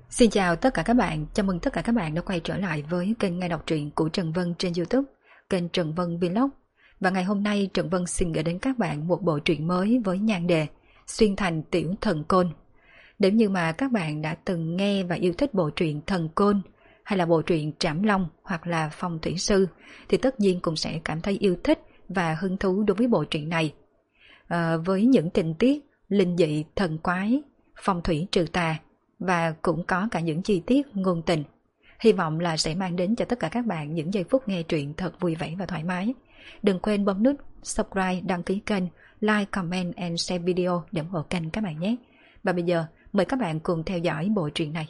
Xin chào tất cả các bạn, chào mừng tất cả các bạn đã quay trở lại với kênh nghe đọc truyện của Trần Vân trên YouTube, kênh Trần Vân Vlog. Và ngày hôm nay Trần Vân xin gửi đến các bạn một bộ truyện mới với nhan đề Xuyên thành tiểu thần côn. Nếu như mà các bạn đã từng nghe và yêu thích bộ truyện Thần Côn hay là bộ truyện Trảm Long hoặc là Phong Thủy Sư thì tất nhiên cũng sẽ cảm thấy yêu thích và hứng thú đối với bộ truyện này. Với những tình tiết linh dị, thần quái, phong thủy trừ tà và cũng có cả những chi tiết ngôn tình. Hy vọng là sẽ mang đến cho tất cả các bạn những giây phút nghe truyện thật vui vẻ và thoải mái. Đừng quên bấm nút subscribe, đăng ký kênh, like, comment and share video để ủng hộ kênh các bạn nhé. Và bây giờ mời các bạn cùng theo dõi bộ truyện này.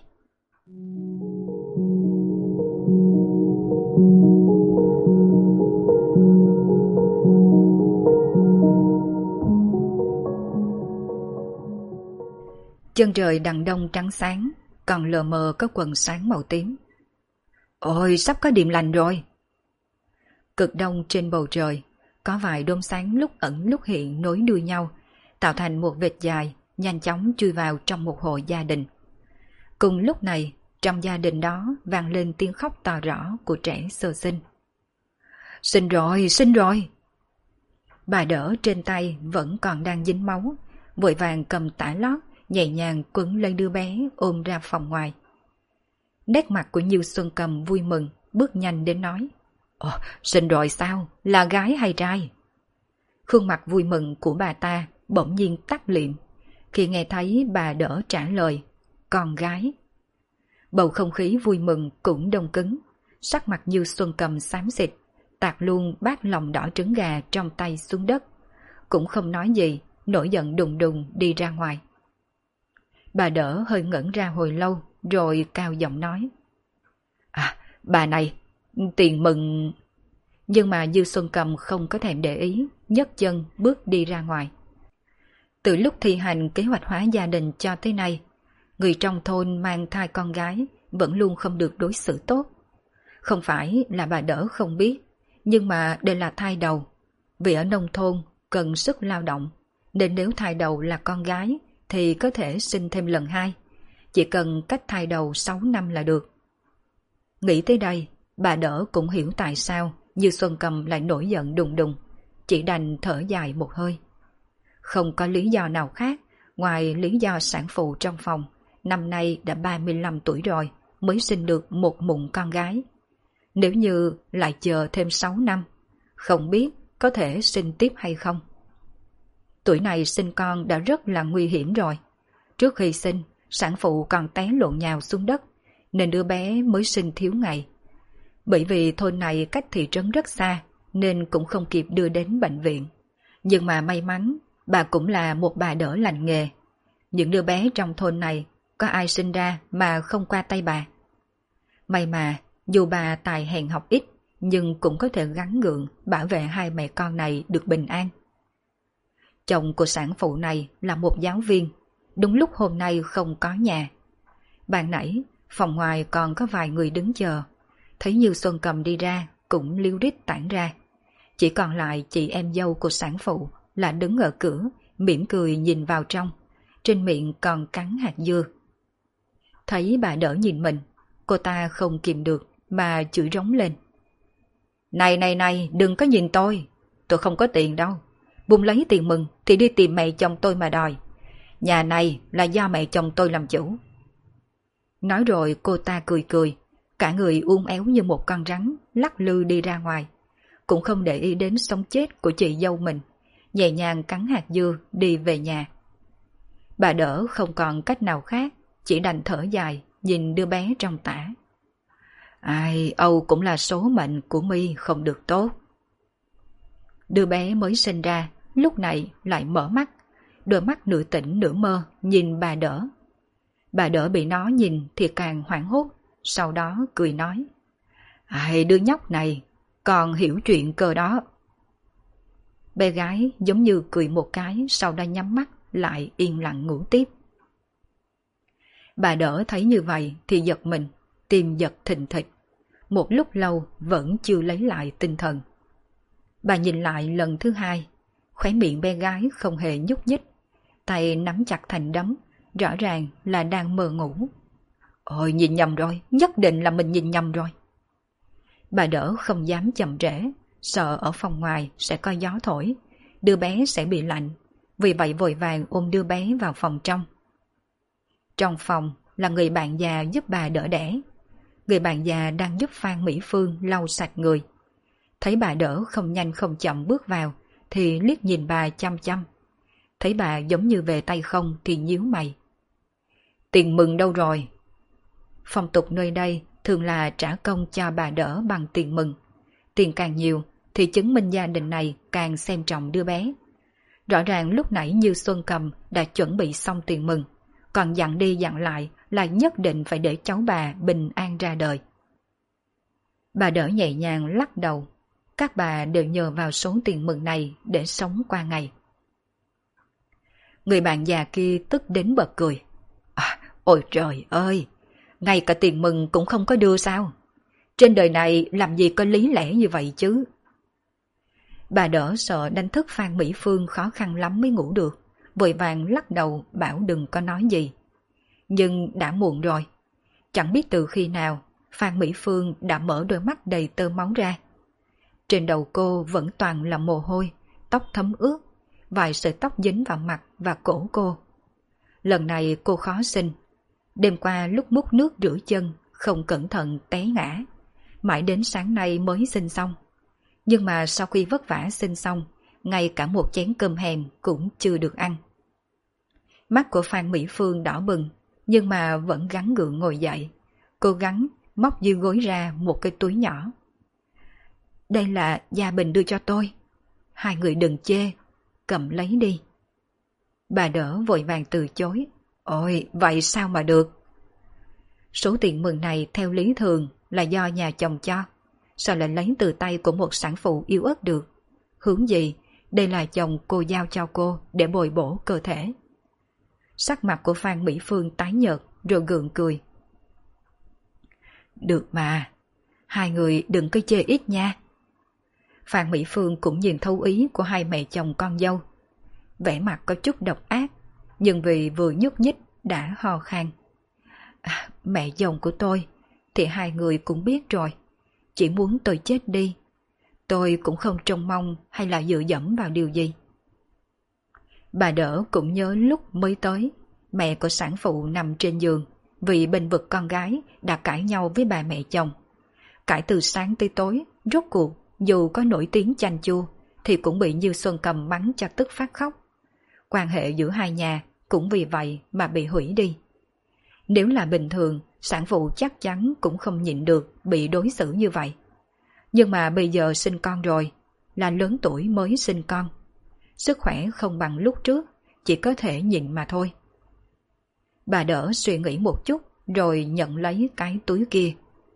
Chân trời đằng đông trắng sáng, còn lờ mờ có quầng sáng màu tím. Ôi, sắp có điềm lành rồi. Cực đông trên bầu trời, có vài đốm sáng lúc ẩn lúc hiện nối đuôi nhau, tạo thành một vệt dài, nhanh chóng chui vào trong một hộ gia đình. Cùng lúc này, trong gia đình đó vang lên tiếng khóc to rõ của trẻ sơ sinh. Sinh rồi, sinh rồi. Bà đỡ trên tay vẫn còn đang dính máu, vội vàng cầm tã lót, nhẹ nhàng quấn lấy đứa bé ôm ra phòng ngoài. Nét mặt của Như Xuân Cầm vui mừng, bước nhanh đến nói. Sinh rồi sao? Là gái hay trai? Khuôn mặt vui mừng của bà ta bỗng nhiên tắt liệm khi nghe thấy bà đỡ trả lời, con gái. Bầu không khí vui mừng cũng đông cứng, sắc mặt Như Xuân Cầm xám xịt, tạt luôn bát lòng đỏ trứng gà trong tay xuống đất, cũng không nói gì, nổi giận đùng đùng đi ra ngoài. Bà đỡ hơi ngẩn ra hồi lâu rồi cao giọng nói. Bà này, tiền mừng... Nhưng mà Dư Xuân Cầm không có thèm để ý, nhấc chân bước đi ra ngoài. Từ lúc thi hành kế hoạch hóa gia đình cho tới nay, người trong thôn mang thai con gái vẫn luôn không được đối xử tốt. Không phải là bà đỡ không biết, nhưng mà đây là thai đầu. Vì ở nông thôn cần sức lao động, nên nếu thai đầu là con gái thì có thể sinh thêm lần 2, chỉ cần cách thai đầu 6 năm là được. Nghĩ tới đây, bà đỡ cũng hiểu tại sao Như Xuân Cầm lại nổi giận đùng đùng, chỉ đành thở dài một hơi. Không có lý do nào khác ngoài lý do sản phụ trong phòng năm nay đã 35 tuổi rồi mới sinh được một mụn con gái. Nếu như lại chờ thêm 6 năm, không biết có thể sinh tiếp hay không. Tuổi này sinh con đã rất là nguy hiểm rồi. Trước khi sinh, sản phụ còn té lộn nhào xuống đất, nên đứa bé mới sinh thiếu ngày. Bởi vì thôn này cách thị trấn rất xa, nên cũng không kịp đưa đến bệnh viện. Nhưng mà may mắn, bà cũng là một bà đỡ lành nghề. Những đứa bé trong thôn này, có ai sinh ra mà không qua tay bà. May mà, dù bà tài hèn học ít, nhưng cũng có thể gắng gượng bảo vệ hai mẹ con này được bình an. Chồng của sản phụ này là một giáo viên, đúng lúc hôm nay không có nhà. Ban nãy, phòng ngoài còn có vài người đứng chờ, thấy Như Xuân Cầm đi ra cũng líu rít tản ra. Chỉ còn lại chị em dâu của sản phụ là đứng ở cửa, mỉm cười nhìn vào trong, trên miệng còn cắn hạt dưa. Thấy bà đỡ nhìn mình, cô ta không kìm được mà chửi rống lên. Này, đừng có nhìn tôi không có tiền đâu. Bung lấy tiền mừng thì đi tìm mẹ chồng tôi mà đòi. Nhà này là do mẹ chồng tôi làm chủ. Nói rồi cô ta cười cười, cả người uốn éo như một con rắn, lắc lư đi ra ngoài. Cũng không để ý đến sống chết của chị dâu mình, nhẹ nhàng cắn hạt dưa đi về nhà. Bà đỡ không còn cách nào khác, chỉ đành thở dài nhìn đứa bé trong tã. Ai, Âu cũng là số mệnh của My không được tốt. Đứa bé mới sinh ra, lúc này lại mở mắt, đôi mắt nửa tỉnh nửa mơ nhìn bà đỡ. Bà đỡ bị nó nhìn thì càng hoảng hốt, sau đó cười nói. Ai, đứa nhóc này còn hiểu chuyện cơ đó. Bé gái giống như cười một cái, sau đó nhắm mắt lại yên lặng ngủ tiếp. Bà đỡ thấy như vậy thì giật mình, tim giật thình thịch. Một lúc lâu vẫn chưa lấy lại tinh thần. Bà nhìn lại lần thứ hai, khóe miệng bé gái không hề nhúc nhích, tay nắm chặt thành đấm, rõ ràng là đang mơ ngủ. Ôi nhìn nhầm rồi, nhất định là mình nhìn nhầm rồi. Bà đỡ không dám chậm trễ, sợ ở phòng ngoài sẽ có gió thổi, đứa bé sẽ bị lạnh, vì vậy vội vàng ôm đứa bé vào phòng trong. Trong phòng là người bạn già giúp bà đỡ đẻ. Người bạn già đang giúp Phan Mỹ Phương lau sạch người. Thấy bà đỡ không nhanh không chậm bước vào thì liếc nhìn bà chăm chăm. Thấy bà giống như về tay không thì nhíu mày. Tiền mừng đâu rồi? Phong tục nơi đây thường là trả công cho bà đỡ bằng tiền mừng. Tiền càng nhiều thì chứng minh gia đình này càng xem trọng đứa bé. Rõ ràng lúc nãy Như Xuân Cầm đã chuẩn bị xong tiền mừng, còn dặn đi dặn lại là nhất định phải để cháu bà bình an ra đời. Bà đỡ nhẹ nhàng lắc đầu. Các bà đều nhờ vào số tiền mừng này để sống qua ngày. Người bạn già kia tức đến bật cười. Ôi trời ơi, ngay cả tiền mừng cũng không có đưa sao? Trên đời này làm gì có lý lẽ như vậy chứ? Bà đỡ sợ đánh thức Phan Mỹ Phương khó khăn lắm mới ngủ được, vội vàng lắc đầu bảo đừng có nói gì. Nhưng đã muộn rồi. Chẳng biết từ khi nào Phan Mỹ Phương đã mở đôi mắt đầy tơ máu ra. Trên đầu cô vẫn toàn là mồ hôi, tóc thấm ướt, vài sợi tóc dính vào mặt và cổ cô. Lần này cô khó sinh. Đêm qua lúc múc nước rửa chân, không cẩn thận té ngã. Mãi đến sáng nay mới sinh xong. Nhưng mà sau khi vất vả sinh xong, ngay cả một chén cơm hèm cũng chưa được ăn. Mắt của Phan Mỹ Phương đỏ bừng, nhưng mà vẫn gắng gượng ngồi dậy. Cố gắng móc dưới gối ra một cái túi nhỏ. Đây là Gia Bình đưa cho tôi. Hai người đừng chê, cầm lấy đi. Bà đỡ vội vàng từ chối. Ôi, vậy sao mà được? Số tiền mừng này theo lý thường là do nhà chồng cho. Sao lại lấy từ tay của một sản phụ yếu ớt được? Hướng gì? Đây là chồng cô giao cho cô để bồi bổ cơ thể. Sắc mặt của Phan Mỹ Phương tái nhợt rồi gượng cười. Được mà, hai người đừng có chê ít nha. Phan Mỹ Phương cũng nhìn thấu ý của hai mẹ chồng con dâu. Vẻ mặt có chút độc ác, nhưng vì vừa nhúc nhích đã ho khan. Mẹ chồng của tôi thì hai người cũng biết rồi. Chỉ muốn tôi chết đi. Tôi cũng không trông mong hay là dựa dẫm vào điều gì. Bà đỡ cũng nhớ lúc mới tới, mẹ của sản phụ nằm trên giường vì bênh vực con gái đã cãi nhau với bà mẹ chồng. Cãi từ sáng tới tối, rốt cuộc dù có nổi tiếng chanh chua thì cũng bị Như Xuân Cầm mắng cho tức phát khóc. Quan hệ giữa hai nhà cũng vì vậy mà bị hủy đi. Nếu là bình thường, sản phụ chắc chắn cũng không nhịn được bị đối xử như vậy. Nhưng mà bây giờ sinh con rồi, là lớn tuổi mới sinh con. Sức khỏe không bằng lúc trước, chỉ có thể nhịn mà thôi. Bà đỡ suy nghĩ một chút rồi nhận lấy cái túi kia.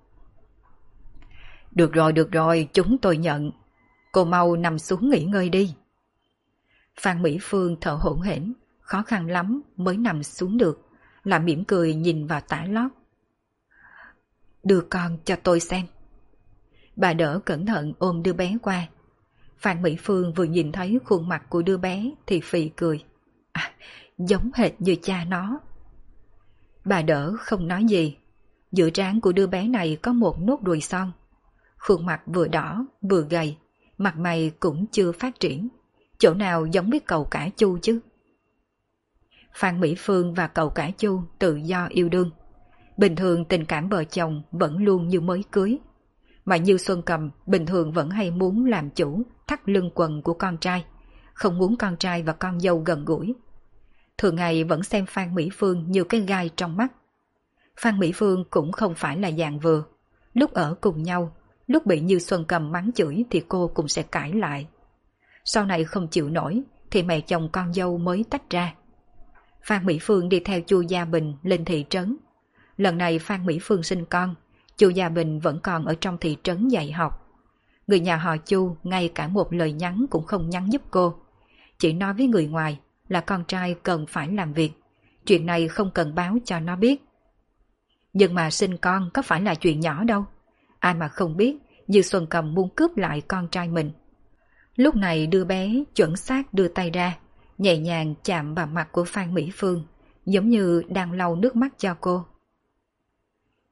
Được rồi, chúng tôi nhận. Cô mau nằm xuống nghỉ ngơi đi. Phan Mỹ Phương thở hổn hển, khó khăn lắm mới nằm xuống được, là mỉm cười nhìn vào tã lót. Đưa con cho tôi xem. Bà đỡ cẩn thận ôm đứa bé qua. Phan Mỹ Phương vừa nhìn thấy khuôn mặt của đứa bé thì phì cười. Giống hệt như cha nó. Bà đỡ không nói gì. Giữa trán của đứa bé này có một nốt ruồi son. Khuôn mặt vừa đỏ vừa gầy, mặt mày cũng chưa phát triển. Chỗ nào giống với cậu cả Chu chứ? Phan Mỹ Phương và cậu cả Chu tự do yêu đương. Bình thường tình cảm vợ chồng vẫn luôn như mới cưới. Mà Như Xuân Cầm bình thường vẫn hay muốn làm chủ thắt lưng quần của con trai, không muốn con trai và con dâu gần gũi. Thường ngày vẫn xem Phan Mỹ Phương như cái gai trong mắt. Phan Mỹ Phương cũng không phải là dạng vừa. Lúc ở cùng nhau, lúc bị Như Xuân Cầm mắng chửi thì cô cũng sẽ cãi lại. Sau này không chịu nổi thì mẹ chồng con dâu mới tách ra. Phan Mỹ Phương đi theo Chu Gia Bình lên thị trấn. Lần này Phan Mỹ Phương sinh con, Chu Gia Bình vẫn còn ở trong thị trấn dạy học. Người nhà họ Chu ngay cả một lời nhắn cũng không nhắn giúp cô. Chỉ nói với người ngoài là con trai cần phải làm việc. Chuyện này không cần báo cho nó biết. Nhưng mà sinh con có phải là chuyện nhỏ đâu. Ai mà không biết Như Xuân Cầm muốn cướp lại con trai mình. Lúc này đứa bé chuẩn xác đưa tay ra, nhẹ nhàng chạm vào mặt của Phan Mỹ Phương, giống như đang lau nước mắt cho cô.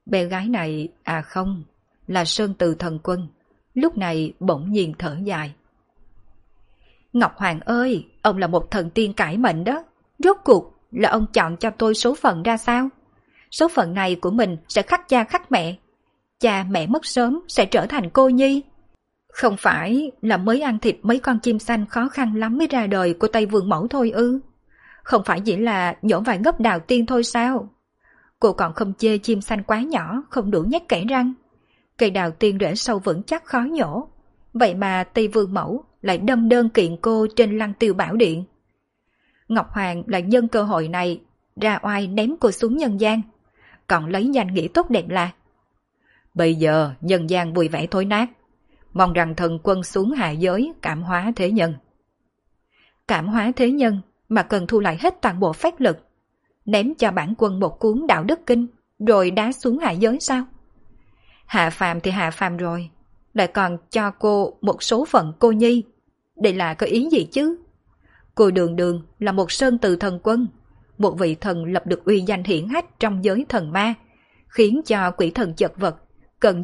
Bé gái này, à không, là Sơn Từ thần quân, lúc này bỗng nhiên thở dài. Ngọc Hoàng ơi, ông là một thần tiên cải mệnh đó. Rốt cuộc là ông chọn cho tôi số phận ra sao? Số phận này của mình sẽ khắc cha khắc mẹ. Cha mẹ mất sớm sẽ trở thành cô nhi. Không phải là mới ăn thịt mấy con chim xanh khó khăn lắm mới ra đời của Tây Vương Mẫu thôi ư? Không phải chỉ là nhổ vài gốc đào tiên thôi sao? Cô còn không chê chim xanh quá nhỏ, không đủ nhét kẽ răng. Cây đào tiên rễ sâu vững chắc khó nhổ. Vậy mà Tây Vương Mẫu lại đâm đơn kiện cô trên Lăng Tiêu Bảo Điện. Ngọc Hoàng lại nhân cơ hội này ra oai ném cô xuống nhân gian, còn lấy danh nghĩa tốt đẹp là: bây giờ nhân gian vui vẻ thối nát, mong rằng thần quân xuống hạ giới cảm hóa thế nhân. Cảm hóa thế nhân mà cần thu lại hết toàn bộ phép lực, ném cho bản quân một cuốn đạo đức kinh rồi đá xuống hạ giới sao? Hạ phàm thì hạ phàm rồi, lại còn cho cô một số phận cô nhi. Đây là có ý gì chứ? Cô đường đường là một Sơn Từ thần quân, một vị thần lập được uy danh hiển hách trong giới thần ma, khiến cho quỷ thần chật vật, cần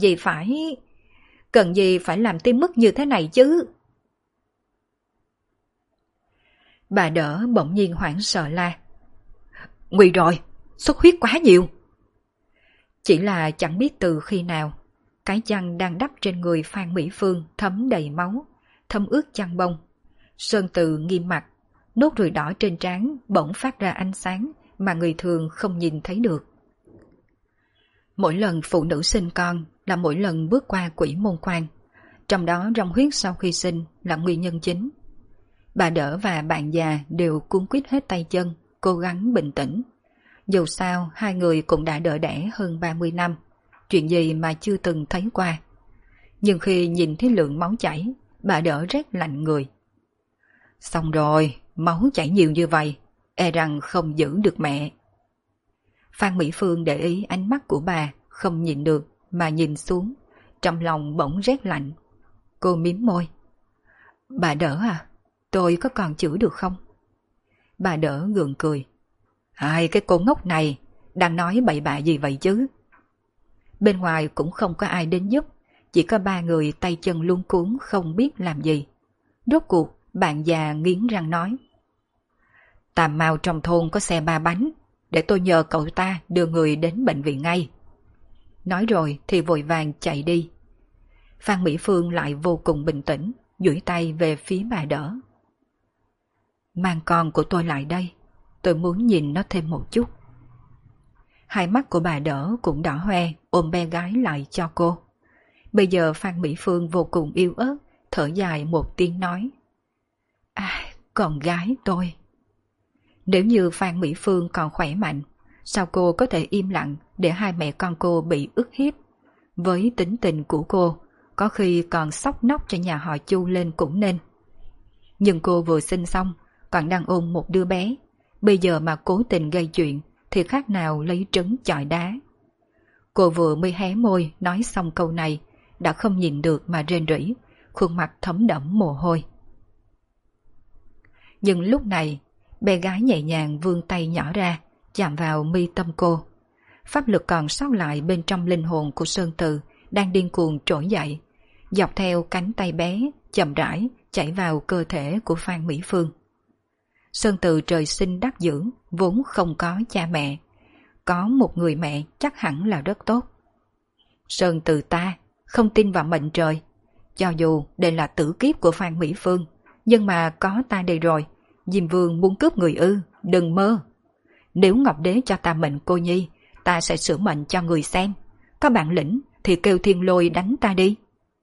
gì phải làm tim mức như thế này chứ? Bà Đỡ bỗng nhiên hoảng sợ la: nguy rồi, xuất huyết quá nhiều. Chỉ là chẳng biết từ khi nào, cái chăn đang đắp trên người Phan Mỹ Phương thấm đầy máu, thấm ướt chăn bông. Sơn Từ nghiêm mặt, nốt ruồi đỏ trên trán bỗng phát ra ánh sáng mà người thường không nhìn thấy được. Mỗi lần phụ nữ sinh con là mỗi lần bước qua quỷ môn quan, trong đó rong huyết sau khi sinh là nguyên nhân chính. Bà Đỡ và bạn già đều cuống quýt hết tay chân, cố gắng bình tĩnh. Dù sao hai người cũng đã đỡ đẻ hơn 30 năm, chuyện gì mà chưa từng thấy qua. Nhưng khi nhìn thấy lượng máu chảy, bà Đỡ rét lạnh người. Xong rồi, máu chảy nhiều như vậy, e rằng không giữ được mẹ. Phan Mỹ Phương để ý ánh mắt của bà, không nhìn được mà nhìn xuống, trong lòng bỗng rét lạnh. Cô mím môi. Bà Đỡ à, tôi có còn chữa được không? Bà Đỡ gượng cười. Ai, cái cô ngốc này đang nói bậy bạ gì vậy chứ? Bên ngoài cũng không có ai đến giúp, chỉ có ba người tay chân luống cuống không biết làm gì. Rốt cuộc bạn già nghiến răng nói: Tam Mao trong thôn có xe 3 bánh, để tôi nhờ cậu ta đưa người đến bệnh viện ngay. Nói rồi thì vội vàng chạy đi. Phan Mỹ Phương lại vô cùng bình tĩnh, duỗi tay về phía bà Đỡ. Mang con của tôi lại đây, tôi muốn nhìn nó thêm một chút. Hai mắt của bà Đỡ cũng đỏ hoe, ôm bé gái lại cho cô. Bây giờ Phan Mỹ Phương vô cùng yếu ớt, thở dài một tiếng nói: con gái tôi. Nếu như Phan Mỹ Phương còn khỏe mạnh, sao cô có thể im lặng để hai mẹ con cô bị ức hiếp? Với tính tình của cô, có khi còn xóc nóc cho nhà họ Chu lên cũng nên. Nhưng cô vừa sinh xong, còn đang ôm một đứa bé, bây giờ mà cố tình gây chuyện thì khác nào lấy trứng chọi đá. Cô vừa mới hé môi nói xong câu này, đã không nhìn được mà rên rỉ, khuôn mặt thấm đẫm mồ hôi. Nhưng lúc này, bé gái nhẹ nhàng vươn tay nhỏ ra, chạm vào mi tâm cô. Pháp lực còn sót lại bên trong linh hồn của Sơn Từ đang điên cuồng trỗi dậy, dọc theo cánh tay bé, chậm rãi chảy vào cơ thể của Phan Mỹ Phương. Sơn Từ trời sinh đắc dưỡng, vốn không có cha mẹ. Có một người mẹ chắc hẳn là rất tốt. Sơn Từ ta không tin vào mệnh trời. Cho dù đây là tử kiếp của Phan Mỹ Phương, nhưng mà có ta đây rồi, Diêm Vương muốn cướp người ư, đừng mơ. Nếu Ngọc Đế cho ta mệnh cô nhi, ta sẽ sửa mệnh cho người xem. Có bản lĩnh thì kêu Thiên Lôi đánh ta đi.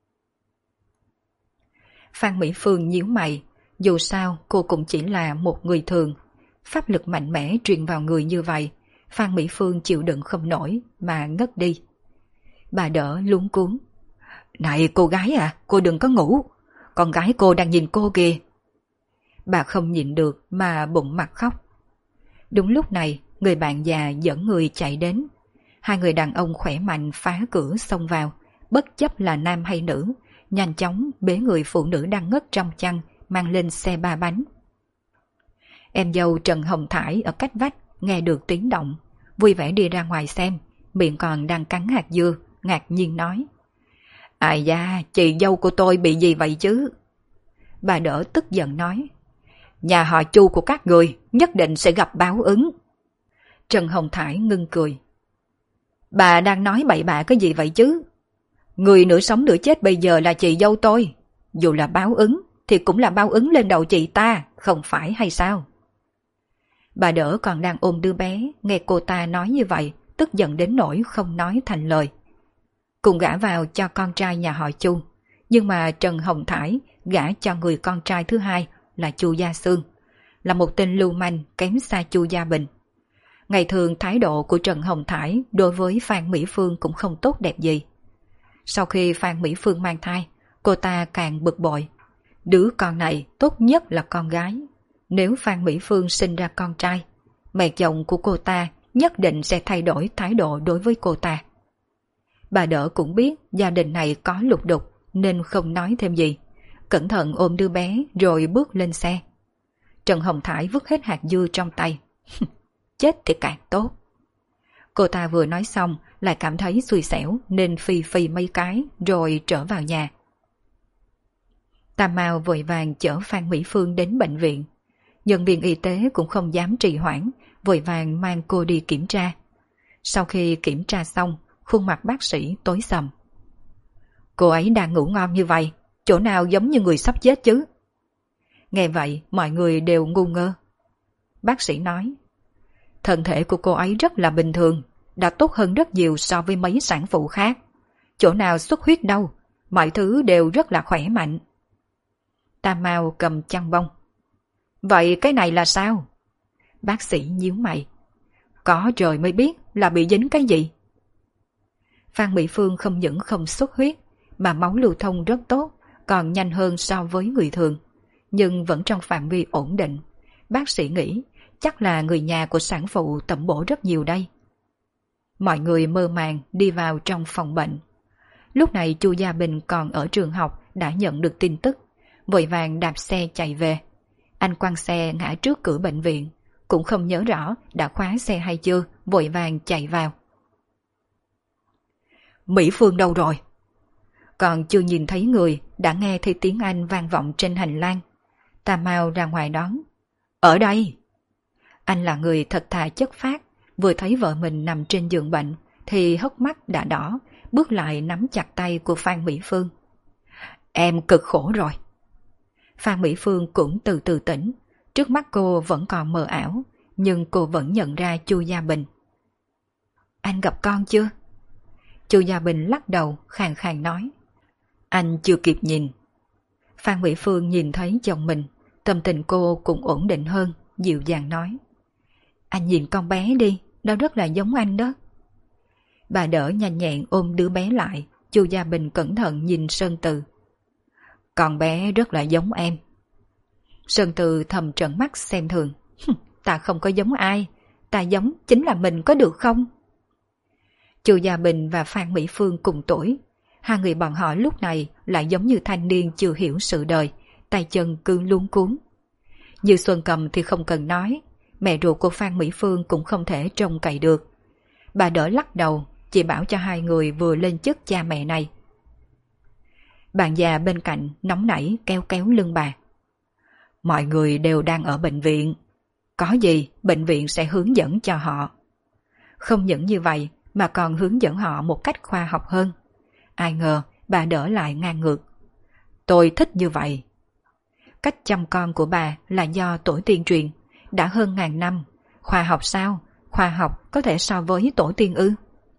Phan Mỹ Phương nhíu mày, dù sao cô cũng chỉ là một người thường. Pháp lực mạnh mẽ truyền vào người như vậy, Phan Mỹ Phương chịu đựng không nổi mà ngất đi. Bà Đỡ luống cuống. Này cô gái à, cô đừng có ngủ, con gái cô đang nhìn cô kìa. Bà không nhịn được mà bụng mặt khóc. Đúng lúc này, người bạn già dẫn người chạy đến. Hai người đàn ông khỏe mạnh phá cửa xông vào, bất chấp là nam hay nữ, nhanh chóng bế người phụ nữ đang ngất trong chăn mang lên xe 3 bánh. Em dâu Trần Hồng Thải ở cách vách nghe được tiếng động, vui vẻ đi ra ngoài xem, miệng còn đang cắn hạt dưa, ngạc nhiên nói. Ai da, chị dâu của tôi bị gì vậy chứ? Bà Đỡ tức giận nói. Nhà họ Chu của các người nhất định sẽ gặp báo ứng. Trần Hồng Thải ngưng cười. Bà đang nói bậy bạ cái gì vậy chứ? Người nửa sống nửa chết bây giờ là chị dâu tôi. Dù là báo ứng thì cũng là báo ứng lên đầu chị ta, không phải hay sao? Bà Đỡ còn đang ôm đứa bé, nghe cô ta nói như vậy, tức giận đến nỗi không nói thành lời. Cùng gả vào cho con trai nhà họ Chu, nhưng mà Trần Hồng Thải gả cho người con trai thứ hai là Chu Gia Xương, là một tên lưu manh kém xa Chu Gia Bình. Ngày thường thái độ của Trần Hồng Thải đối với Phan Mỹ Phương cũng không tốt đẹp gì. Sau khi Phan Mỹ Phương mang thai, cô ta càng bực bội. Đứa con này tốt nhất là con gái. Nếu Phan Mỹ Phương sinh ra con trai, mẹ chồng của cô ta nhất định sẽ thay đổi thái độ đối với cô ta. Bà Đỡ cũng biết gia đình này có lục đục nên không nói thêm gì. Cẩn thận ôm đứa bé rồi bước lên xe. Trần Hồng Thải vứt hết hạt dưa trong tay. Chết thì càng tốt. Cô ta vừa nói xong lại cảm thấy xui xẻo nên phi phi mấy cái rồi trở vào nhà. Tam Mao vội vàng chở Phan Mỹ Phương đến bệnh viện. Nhân viên y tế cũng không dám trì hoãn, vội vàng mang cô đi kiểm tra. Sau khi kiểm tra xong, khuôn mặt bác sĩ tối sầm. Cô ấy đang ngủ ngon như vậy, chỗ nào giống như người sắp chết chứ? Nghe vậy, mọi người đều ngu ngơ. Bác sĩ nói, thân thể của cô ấy rất là bình thường, đã tốt hơn rất nhiều so với mấy sản phụ khác. Chỗ nào xuất huyết đâu, mọi thứ đều rất là khỏe mạnh. Tam Mao cầm chăn bông. Vậy cái này là sao? Bác sĩ nhíu mày. Có trời mới biết là bị dính cái gì. Phan Mỹ Phương không những không xuất huyết, mà máu lưu thông rất tốt, còn nhanh hơn so với người thường. Nhưng vẫn trong phạm vi ổn định. Bác sĩ nghĩ chắc là người nhà của sản phụ tẩm bổ rất nhiều đây. Mọi người mơ màng đi vào trong phòng bệnh. Lúc này Chu Gia Bình còn ở trường học đã nhận được tin tức, vội vàng đạp xe chạy về. Anh quăng xe ngã trước cửa bệnh viện, cũng không nhớ rõ đã khóa xe hay chưa, vội vàng chạy vào. Mỹ Phương đâu rồi? Còn chưa nhìn thấy người, đã nghe thấy tiếng Anh vang vọng trên hành lang. Tam Mao ra ngoài đón. Ở đây! Anh là người thật thà chất phác, vừa thấy vợ mình nằm trên giường bệnh thì hốc mắt đã đỏ, bước lại nắm chặt tay của Phan Mỹ Phương. Em cực khổ rồi. Phan Mỹ Phương cũng từ từ tỉnh, trước mắt cô vẫn còn mờ ảo, nhưng cô vẫn nhận ra Chu Gia Bình. Anh gặp con chưa? Chu Gia Bình lắc đầu, khàn khàn nói. Anh chưa kịp nhìn. Phan Mỹ Phương nhìn thấy chồng mình, tâm tình cô cũng ổn định hơn, dịu dàng nói. Anh nhìn con bé đi, nó rất là giống anh đó. Bà Đỡ nhanh nhẹn ôm đứa bé lại, Chu Gia Bình cẩn thận nhìn Sơn Từ. Con bé rất là giống em. Sơn Từ thầm trợn mắt xem thường. Ta không có giống ai, ta giống chính là mình có được không? Chu Gia Bình và Phan Mỹ Phương cùng tuổi. Hai người bọn họ lúc này lại giống như thanh niên chưa hiểu sự đời, tay chân cứ luống cuống. Như Xuân Cầm thì không cần nói, mẹ ruột của Phan Mỹ Phương cũng không thể trông cậy được. Bà Đỡ lắc đầu, chỉ bảo cho hai người vừa lên chức cha mẹ này. Bạn già bên cạnh nóng nảy kéo kéo lưng bà. Mọi người đều đang ở bệnh viện. Có gì bệnh viện sẽ hướng dẫn cho họ. Không những như vậy mà còn hướng dẫn họ một cách khoa học hơn. Ai ngờ bà Đỡ lại ngang ngược. Tôi thích như vậy. Cách chăm con của bà là do tổ tiên truyền, đã hơn ngàn năm. Khoa học sao? Khoa học có thể so với tổ tiên ư?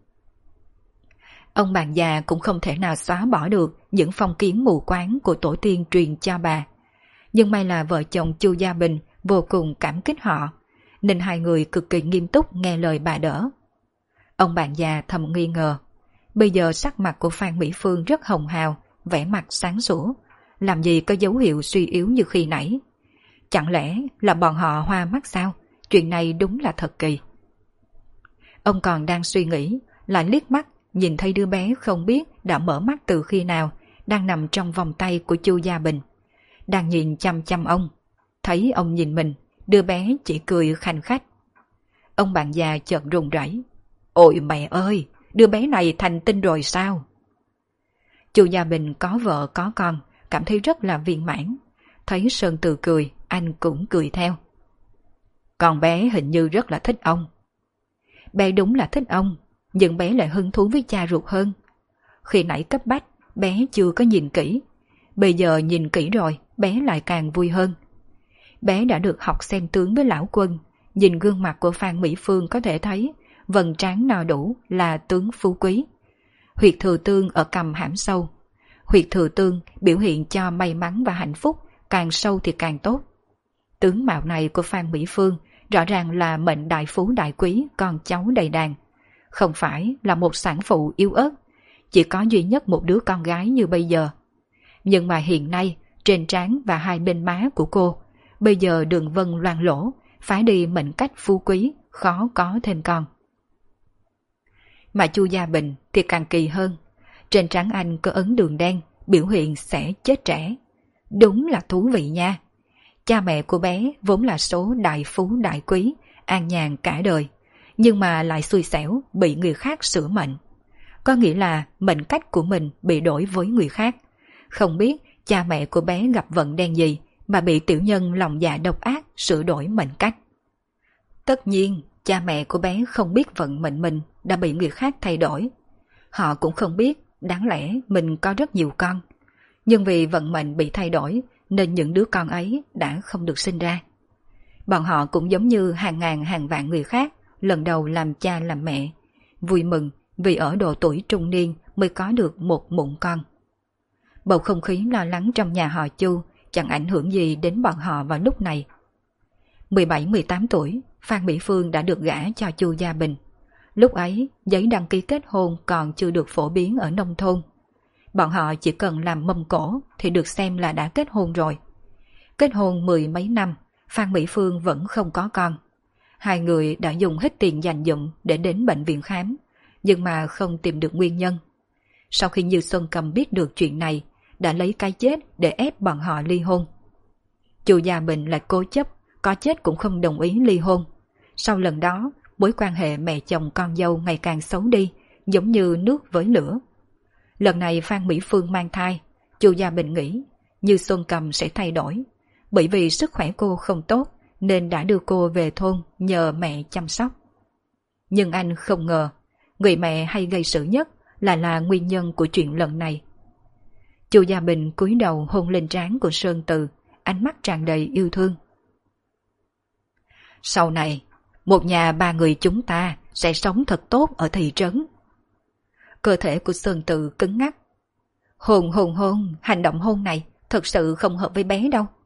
Ông bạn già cũng không thể nào xóa bỏ được những phong kiến mù quáng của tổ tiên truyền cho bà. Nhưng may là vợ chồng Chu Gia Bình vô cùng cảm kích họ, nên hai người cực kỳ nghiêm túc nghe lời bà Đỡ. Ông bạn già thầm nghi ngờ. Bây giờ sắc mặt của Phan Mỹ Phương rất hồng hào, vẻ mặt sáng sủa, làm gì có dấu hiệu suy yếu như khi nãy. Chẳng lẽ là bọn họ hoa mắt sao? Chuyện này đúng là thật kỳ. Ông còn đang suy nghĩ, lại liếc mắt nhìn thấy đứa bé không biết đã mở mắt từ khi nào, đang nằm trong vòng tay của Chu Gia Bình, đang nhìn chăm chăm ông. Thấy ông nhìn mình, đứa bé chỉ cười khanh khách. Ông bạn già chợt run rẩy. Ôi mẹ ơi, đứa bé này thành tinh rồi sao? Chu Gia Bình có vợ có con, cảm thấy rất là viên mãn. Thấy Sơn Từ cười, anh cũng cười theo. Con bé hình như rất là thích ông. Bé đúng là thích ông, nhưng bé lại hứng thú với cha ruột hơn. Khi nãy cấp bách, bé chưa có nhìn kỹ. Bây giờ nhìn kỹ rồi, bé lại càng vui hơn. Bé đã được học xem tướng với lão Quân. Nhìn gương mặt của Phan Mỹ Phương có thể thấy vầng trán no đủ là tướng phú quý. Huyệt thừa tương ở cằm hãm sâu. Huyệt thừa tương biểu hiện cho may mắn và hạnh phúc, càng sâu thì càng tốt. Tướng mạo này của Phan Mỹ Phương rõ ràng là mệnh đại phú đại quý, con cháu đầy đàn. Không phải là một sản phụ yếu ớt, chỉ có duy nhất một đứa con gái như bây giờ. Nhưng mà hiện nay, trên trán và hai bên má của cô, bây giờ đường vân loang lỗ, phá đi mệnh cách phú quý, khó có thêm con. Mà Chu Gia Bình thì càng kỳ hơn. Trên trán anh có ấn đường đen, biểu hiện sẽ chết trẻ. Đúng là thú vị nha. Cha mẹ của bé vốn là số đại phú đại quý, an nhàn cả đời, nhưng mà lại xui xẻo bị người khác sửa mệnh. Có nghĩa là mệnh cách của mình bị đổi với người khác. Không biết cha mẹ của bé gặp vận đen gì mà bị tiểu nhân lòng dạ độc ác sửa đổi mệnh cách. Tất nhiên, cha mẹ của bé không biết vận mệnh mình đã bị người khác thay đổi. Họ cũng không biết đáng lẽ mình có rất nhiều con. Nhưng vì vận mệnh bị thay đổi nên những đứa con ấy đã không được sinh ra. Bọn họ cũng giống như hàng ngàn hàng vạn người khác lần đầu làm cha làm mẹ, vui mừng vì ở độ tuổi trung niên mới có được một mụn con. Bầu không khí lo lắng trong nhà họ Chu chẳng ảnh hưởng gì đến bọn họ vào lúc này. 17-18 tuổi, Phan Mỹ Phương đã được gả cho Chu Gia Bình. Lúc ấy, giấy đăng ký kết hôn còn chưa được phổ biến ở nông thôn. Bọn họ chỉ cần làm mâm cỗ thì được xem là đã kết hôn rồi. Kết hôn 10 mấy năm, Phan Mỹ Phương vẫn không có con. Hai người đã dùng hết tiền dành dụm để đến bệnh viện khám, nhưng mà không tìm được nguyên nhân. Sau khi Như Xuân Cầm biết được chuyện này, đã lấy cái chết để ép bọn họ ly hôn. Chu Gia Bình lại cố chấp, có chết cũng không đồng ý ly hôn. Sau lần đó, mối quan hệ mẹ chồng con dâu ngày càng xấu đi, giống như nước với lửa. Lần này Phan Mỹ Phương mang thai, Chu Gia Bình nghĩ Như Xuân Cầm sẽ thay đổi. Bởi vì sức khỏe cô không tốt nên đã đưa cô về thôn nhờ mẹ chăm sóc. Nhưng anh không ngờ, người mẹ hay gây sự nhất là nguyên nhân của chuyện lần này. Chu Gia Bình cúi đầu hôn lên trán của Sơn Từ, ánh mắt tràn đầy yêu thương. Sau này, một nhà ba người chúng ta sẽ sống thật tốt ở thị trấn. Cơ thể của Sơn Từ cứng ngắc. Hôn, hành động hôn này thật sự không hợp với bé đâu.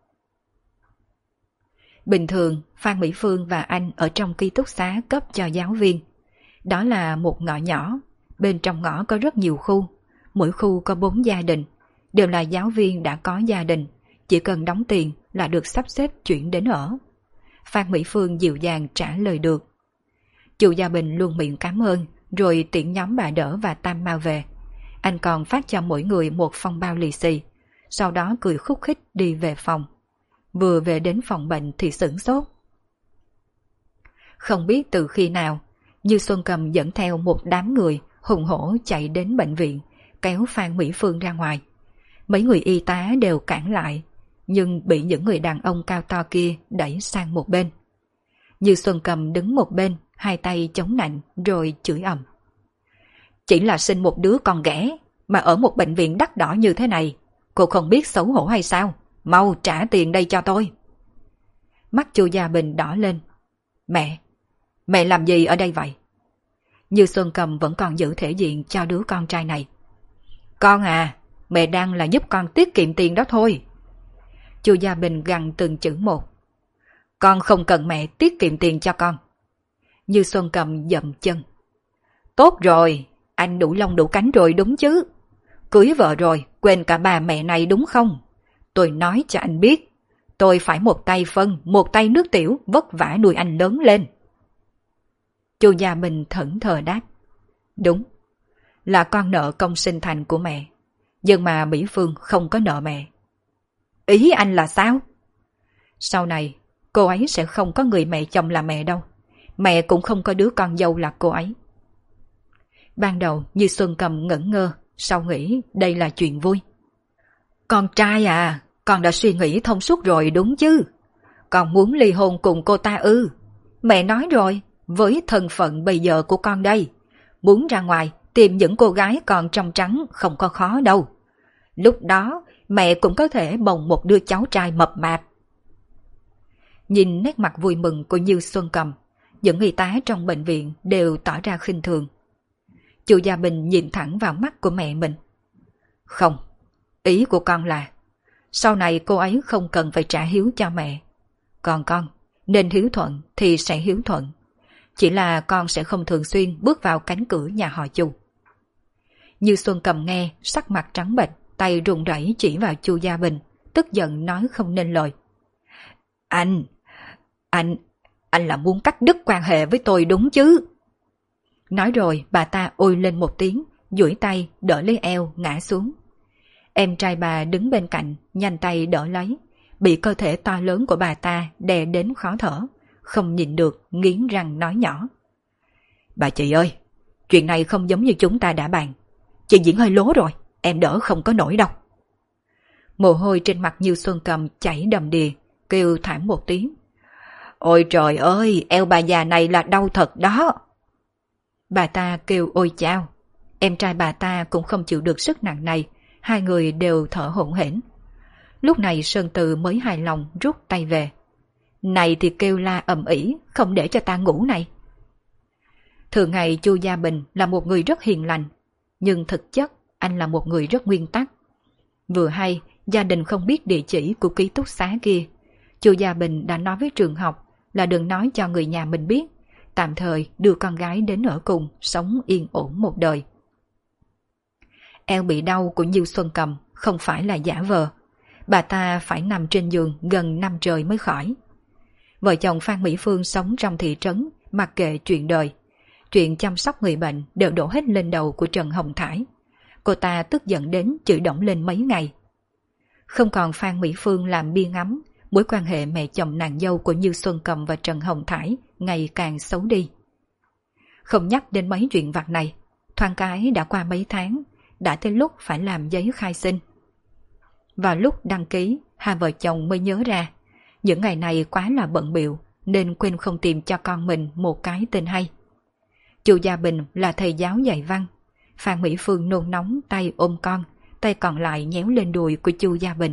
Bình thường, Phan Mỹ Phương và anh ở trong ký túc xá cấp cho giáo viên. Đó là một ngõ nhỏ, bên trong ngõ có rất nhiều khu, mỗi khu có 4 gia đình, đều là giáo viên đã có gia đình, chỉ cần đóng tiền là được sắp xếp chuyển đến ở. Phan Mỹ Phương dịu dàng trả lời được. Chu Gia Bình luôn miệng cảm ơn, rồi tiễn nhóm bà Đỡ và Tam Mao về. Anh còn phát cho mỗi người một phong bao lì xì, sau đó cười khúc khích đi về phòng. Vừa về đến phòng bệnh thì sửng sốt. Không biết từ khi nào, Như Xuân Cầm dẫn theo một đám người hùng hổ chạy đến bệnh viện, kéo Phan Mỹ Phương ra ngoài. Mấy người y tá đều cản lại, nhưng bị những người đàn ông cao to kia đẩy sang một bên. Như Xuân Cầm đứng một bên, hai tay chống nạnh rồi chửi ầm. Chỉ là sinh một đứa con ghẻ mà ở một bệnh viện đắt đỏ như thế này, cô không biết xấu hổ hay sao? Mau trả tiền đây cho tôi. Mắt Chu Gia Bình đỏ lên. Mẹ làm gì ở đây vậy? Như Xuân Cầm vẫn còn giữ thể diện cho đứa con trai này. Con à, mẹ đang là giúp con tiết kiệm tiền đó thôi. Chu Gia Bình gằn từng chữ một. Con không cần mẹ tiết kiệm tiền cho con. Như Xuân Cầm dậm chân. Tốt rồi, anh đủ lông đủ cánh rồi đúng chứ. Cưới vợ rồi, quên cả bà mẹ này đúng không? Tôi nói cho anh biết, tôi phải một tay phân, một tay nước tiểu vất vả nuôi anh lớn lên. Chu Gia Bình thẫn thờ đáp. Đúng, là con nợ công sinh thành của mẹ, nhưng mà Mỹ Phương không có nợ mẹ. Ý anh là sao? Sau này, cô ấy sẽ không có người mẹ chồng là mẹ đâu. Mẹ cũng không có đứa con dâu là cô ấy. Ban đầu Như Xuân Cầm ngẩn ngơ, sau nghĩ đây là chuyện vui. Con trai à, con đã suy nghĩ thông suốt rồi đúng chứ? Con muốn ly hôn cùng cô ta ư? Mẹ nói rồi, với thân phận bây giờ của con đây, muốn ra ngoài tìm những cô gái còn trong trắng không có khó đâu. Lúc đó mẹ cũng có thể bồng một đứa cháu trai mập mạp. Nhìn nét mặt vui mừng của Như Xuân Cầm, những y tá trong bệnh viện đều tỏ ra khinh thường. Chu Gia Bình nhìn thẳng vào mắt của mẹ mình. Không, ý của con là sau này cô ấy không cần phải trả hiếu cho mẹ. Còn con, nên hiếu thuận thì sẽ hiếu thuận. Chỉ là con sẽ không thường xuyên bước vào cánh cửa nhà họ Chu. Như Xuân Cầm nghe, sắc mặt trắng bệch, tay run rẩy chỉ vào Chu Gia Bình, tức giận nói không nên lời. Anh là muốn cắt đứt quan hệ với tôi đúng chứ? Nói rồi bà ta ôi lên một tiếng, duỗi tay đỡ lấy eo ngã xuống. Em trai bà đứng bên cạnh, nhanh tay đỡ lấy, bị cơ thể to lớn của bà ta đè đến khó thở, không nhịn được nghiến răng nói nhỏ. Bà chị ơi, chuyện này không giống như chúng ta đã bàn. Chị diễn hơi lố rồi, em đỡ không có nổi đâu. Mồ hôi trên mặt Như Xuân Cầm chảy đầm đìa, kêu thảm một tiếng. Ôi trời ơi, eo bà già này là đau thật đó. Bà ta kêu ôi chao. Em trai bà ta cũng không chịu được sức nặng này, hai người đều thở hổn hển. Lúc này Sơn Từ mới hài lòng rút tay về. Này thì kêu la ầm ĩ, không để cho ta ngủ này. Thường ngày Chu Gia Bình là một người rất hiền lành, nhưng thực chất anh là một người rất nguyên tắc. Vừa hay gia đình không biết địa chỉ của ký túc xá kia, Chu Gia Bình đã nói với trường học là đừng nói cho người nhà mình biết, tạm thời đưa con gái đến ở cùng, sống yên ổn một đời. Eo bị đau của Như Xuân Cầm không phải là giả vờ, bà ta phải nằm trên giường gần năm trời mới khỏi. Vợ chồng Phan Mỹ Phương sống trong thị trấn, mặc kệ chuyện đời. Chuyện chăm sóc người bệnh đều đổ hết lên đầu của Trần Hồng Thải. Cô ta tức giận đến chửi đổng lên mấy ngày. Không còn Phan Mỹ Phương làm bia ngắm, mối quan hệ mẹ chồng nàng dâu của Như Xuân Cầm và Trần Hồng Thải ngày càng xấu đi. Không nhắc đến mấy chuyện vặt này, thoáng cái đã qua mấy tháng, đã tới lúc phải làm giấy khai sinh. Vào lúc đăng ký, hai vợ chồng mới nhớ ra, những ngày này quá là bận bịu nên quên không tìm cho con mình một cái tên hay. Chu Gia Bình là thầy giáo dạy văn, Phan Mỹ Phương nôn nóng tay ôm con, tay còn lại nhéo lên đùi của Chu Gia Bình.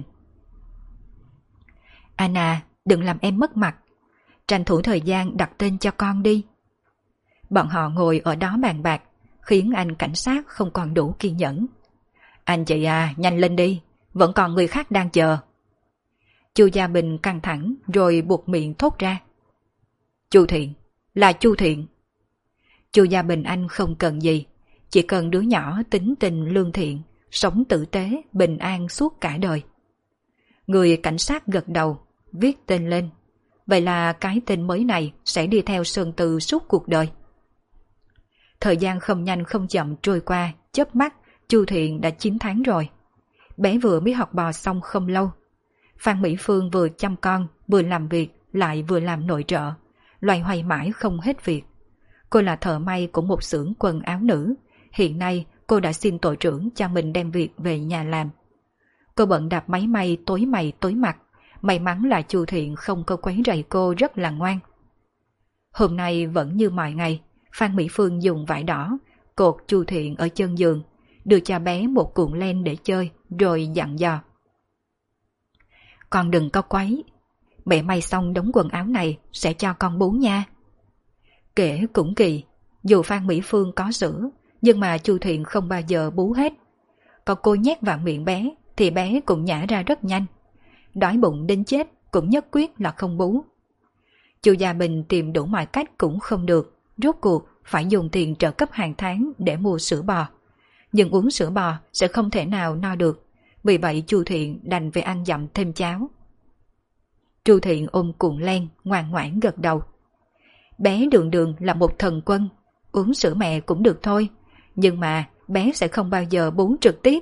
Anna, đừng làm em mất mặt, tranh thủ thời gian đặt tên cho con đi. Bọn họ ngồi ở đó bàn bạc, khiến anh cảnh sát không còn đủ kiên nhẫn. Anh chị à, nhanh lên đi, vẫn còn người khác đang chờ. Chu Gia Bình căng thẳng rồi buộc miệng thốt ra. Chu Thiện, là Chu Thiện. Chu Gia Bình anh không cần gì, chỉ cần đứa nhỏ tính tình lương thiện, sống tử tế, bình an suốt cả đời. Người cảnh sát gật đầu, viết tên lên. Vậy là cái tên mới này sẽ đi theo Sơn Từ suốt cuộc đời. Thời gian không nhanh không chậm trôi qua, chớp mắt, Chu Thiện đã 9 tháng rồi. Bé vừa mới học bò xong không lâu. Phan Mỹ Phương vừa chăm con, vừa làm việc, lại vừa làm nội trợ, loay hoay mãi không hết việc. Cô là thợ may của một xưởng quần áo nữ. Hiện nay cô đã xin tổ trưởng cho mình đem việc về nhà làm. Cô bận đạp máy may tối mày tối mặt. May mắn là Chu Thiện không có quấy rầy cô, rất là ngoan. Hôm nay vẫn như mọi ngày, Phan Mỹ Phương dùng vải đỏ cột Chu Thiện ở chân giường, đưa cho bé một cuộn len để chơi, rồi dặn dò. Con đừng có quấy, mẹ may xong đống quần áo này sẽ cho con bú nha. Kể cũng kỳ, dù Phan Mỹ Phương có sữa, nhưng mà Chu Thiện không bao giờ bú hết. Còn cô nhét vào miệng bé, thì bé cũng nhả ra rất nhanh. Đói bụng đến chết cũng nhất quyết là không bú. Chu Gia Bình tìm đủ mọi cách cũng không được, rốt cuộc phải dùng tiền trợ cấp hàng tháng để mua sữa bò. Nhưng uống sữa bò sẽ không thể nào no được, vì vậy Chu Thiện đành phải ăn dặm thêm cháo. Chu Thiện ôm cuộn len, ngoan ngoãn gật đầu. Bé Đường Đường là một thần quân, uống sữa mẹ cũng được thôi, nhưng mà bé sẽ không bao giờ bú trực tiếp.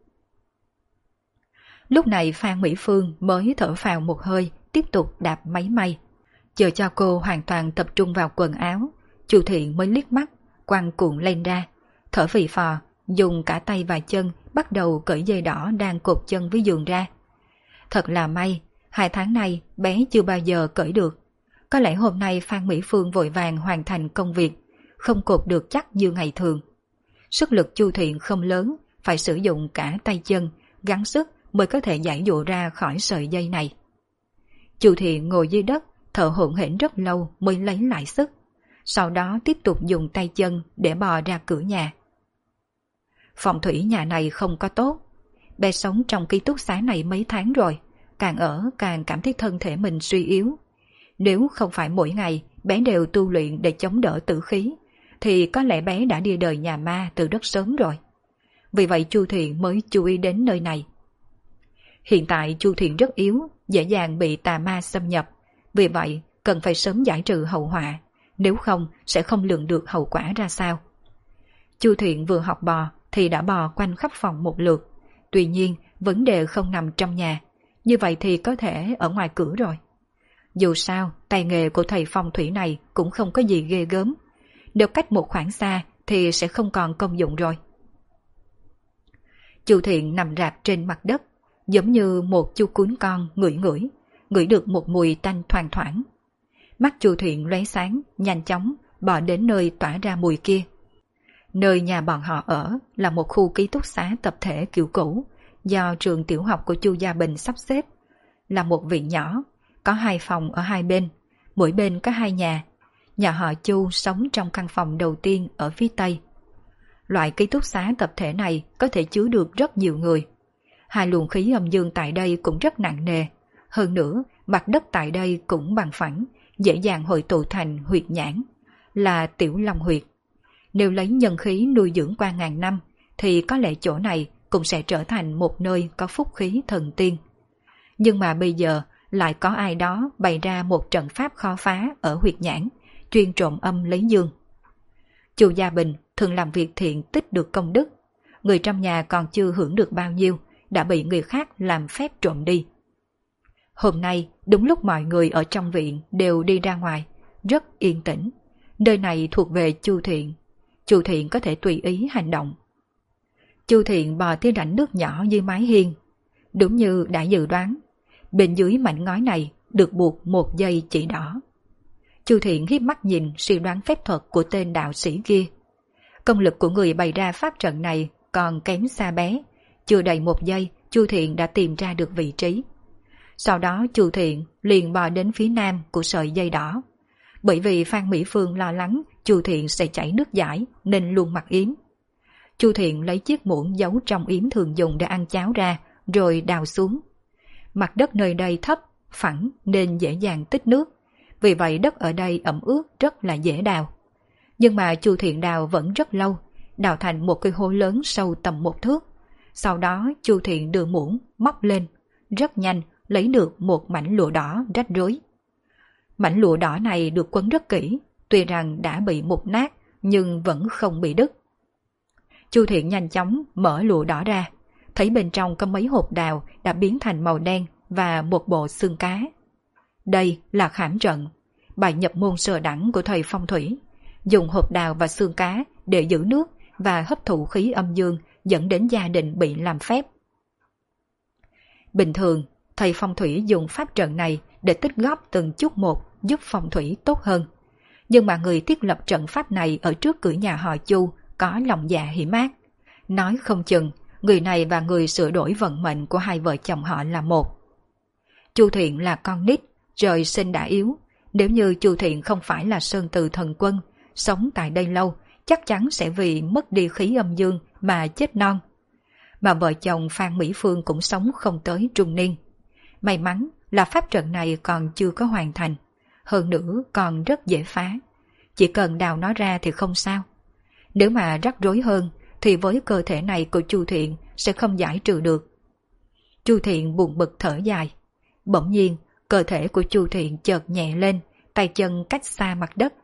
Lúc này Phan Mỹ Phương mới thở phào một hơi, tiếp tục đạp máy may. Chờ cho cô hoàn toàn tập trung vào quần áo, Chu Thiện mới liếc mắt, quăng cuộn len ra, thở phì phò, dùng cả tay và chân bắt đầu cởi dây đỏ đang cột chân với giường ra. Thật là may, 2 tháng nay bé chưa bao giờ cởi được. Có lẽ hôm nay Phan Mỹ Phương vội vàng hoàn thành công việc, không cột được chắc như ngày thường. Sức lực Chu Thiện không lớn, phải sử dụng cả tay chân, gắng sức mới có thể giải dụ ra khỏi sợi dây này. Chu Thiện ngồi dưới đất, thở hổn hển rất lâu mới lấy lại sức. Sau đó tiếp tục dùng tay chân để bò ra cửa nhà. Phong thủy nhà này không có tốt. Bé sống trong ký túc xá này mấy tháng rồi, càng ở càng cảm thấy thân thể mình suy yếu. Nếu không phải mỗi ngày bé đều tu luyện để chống đỡ tử khí, thì có lẽ bé đã đi đời nhà ma từ rất sớm rồi. Vì vậy Chu Thiện mới chú ý đến nơi này. Hiện tại Chu Thiện rất yếu, dễ dàng bị tà ma xâm nhập, vì vậy cần phải sớm giải trừ hậu họa, nếu không sẽ không lường được hậu quả ra sao. Chu Thiện vừa học bò thì đã bò quanh khắp phòng một lượt, tuy nhiên vấn đề không nằm trong nhà, như vậy thì có thể ở ngoài cửa rồi. Dù sao, tay nghề của thầy phong thủy này cũng không có gì ghê gớm, nếu cách một khoảng xa thì sẽ không còn công dụng rồi. Chu Thiện nằm rạp trên mặt đất, giống như một chú cún con ngửi được một mùi tanh thoang thoảng. Mắt Chu Thiện lóe sáng, nhanh chóng bò đến nơi tỏa ra mùi kia. Nơi nhà bọn họ ở là một khu ký túc xá tập thể kiểu cũ, do trường tiểu học của Chu Gia Bình sắp xếp. Là một viện nhỏ, có 2 phòng ở 2 bên, mỗi bên có 2 nhà. Nhà họ Chu sống trong căn phòng đầu tiên ở phía tây. Loại ký túc xá tập thể này có thể chứa được rất nhiều người. 2 luồng khí âm dương tại đây cũng rất nặng nề. Hơn nữa, mặt đất tại đây cũng bằng phẳng, dễ dàng hội tụ thành huyệt nhãn, là Tiểu Long huyệt. Nếu lấy nhân khí nuôi dưỡng qua ngàn năm, thì có lẽ chỗ này cũng sẽ trở thành một nơi có phúc khí thần tiên. Nhưng mà bây giờ lại có ai đó bày ra một trận pháp khó phá ở huyệt nhãn, chuyên trộm âm lấy dương. Chu Gia Bình thường làm việc thiện tích được công đức, người trong nhà còn chưa hưởng được bao nhiêu, đã bị người khác làm phép trộm đi. Hôm nay, đúng lúc mọi người ở trong viện đều đi ra ngoài, rất yên tĩnh. Nơi này thuộc về Chu Thiện. Chu Thiện có thể tùy ý hành động. Chu Thiện bò tới rãnh nước nhỏ dưới mái hiên. Đúng như đã dự đoán, bên dưới mảnh ngói này được buộc một dây chỉ đỏ. Chu Thiện hiếp mắt nhìn suy đoán phép thuật của tên đạo sĩ kia. Công lực của người bày ra pháp trận này còn kém xa bé. Chưa đầy 1 giây, Chu Thiện đã tìm ra được vị trí. Sau đó Chu Thiện liền bò đến phía nam của sợi dây đỏ. Bởi vì Phan Mỹ Phương lo lắng Chu Thiện sẽ chảy nước dãi nên luôn mặc yếm. Chu Thiện lấy chiếc muỗng giấu trong yếm thường dùng để ăn cháo ra, rồi đào xuống. Mặt đất nơi đây thấp, phẳng nên dễ dàng tích nước. Vì vậy đất ở đây ẩm ướt rất là dễ đào. Nhưng mà Chu Thiện đào vẫn rất lâu, đào thành một cái hố lớn sâu tầm 1 thước. Sau đó Chu Thiện đưa muỗng móc lên, rất nhanh lấy được một mảnh lụa đỏ rách rối. Mảnh lụa đỏ này được quấn rất kỹ, tuy rằng đã bị mục nát nhưng vẫn không bị đứt. Chu Thiện nhanh chóng mở lụa đỏ ra, thấy bên trong có mấy hột đào đã biến thành màu đen và một bộ xương cá. Đây là khảm trận, bài nhập môn sơ đẳng của thầy phong thủy, dùng hột đào và xương cá để giữ nước và hấp thụ khí âm dương, dẫn đến gia đình bị làm phép. Bình thường, thầy phong thủy dùng pháp trận này để tích góp từng chút một giúp phong thủy tốt hơn. Nhưng mà người thiết lập trận pháp này ở trước cửa nhà họ Chu có lòng dạ hiểm ác. Nói không chừng, người này và người sửa đổi vận mệnh của 2 vợ chồng họ là một. Chu Thiện là con nít, trời sinh đã yếu. Nếu như Chu Thiện không phải là Sơn Từ thần quân, sống tại đây lâu, chắc chắn sẽ vì mất đi khí âm dương mà chết non. Mà vợ chồng Phan Mỹ Phương cũng sống không tới trung niên. May mắn là pháp trận này còn chưa có hoàn thành, hơn nữa còn rất dễ phá. Chỉ cần đào nó ra thì không sao. Nếu mà rắc rối hơn thì với cơ thể này của Chu Thiện sẽ không giải trừ được. Chu Thiện buồn bực thở dài. Bỗng nhiên cơ thể của Chu Thiện chợt nhẹ lên, tay chân cách xa mặt đất.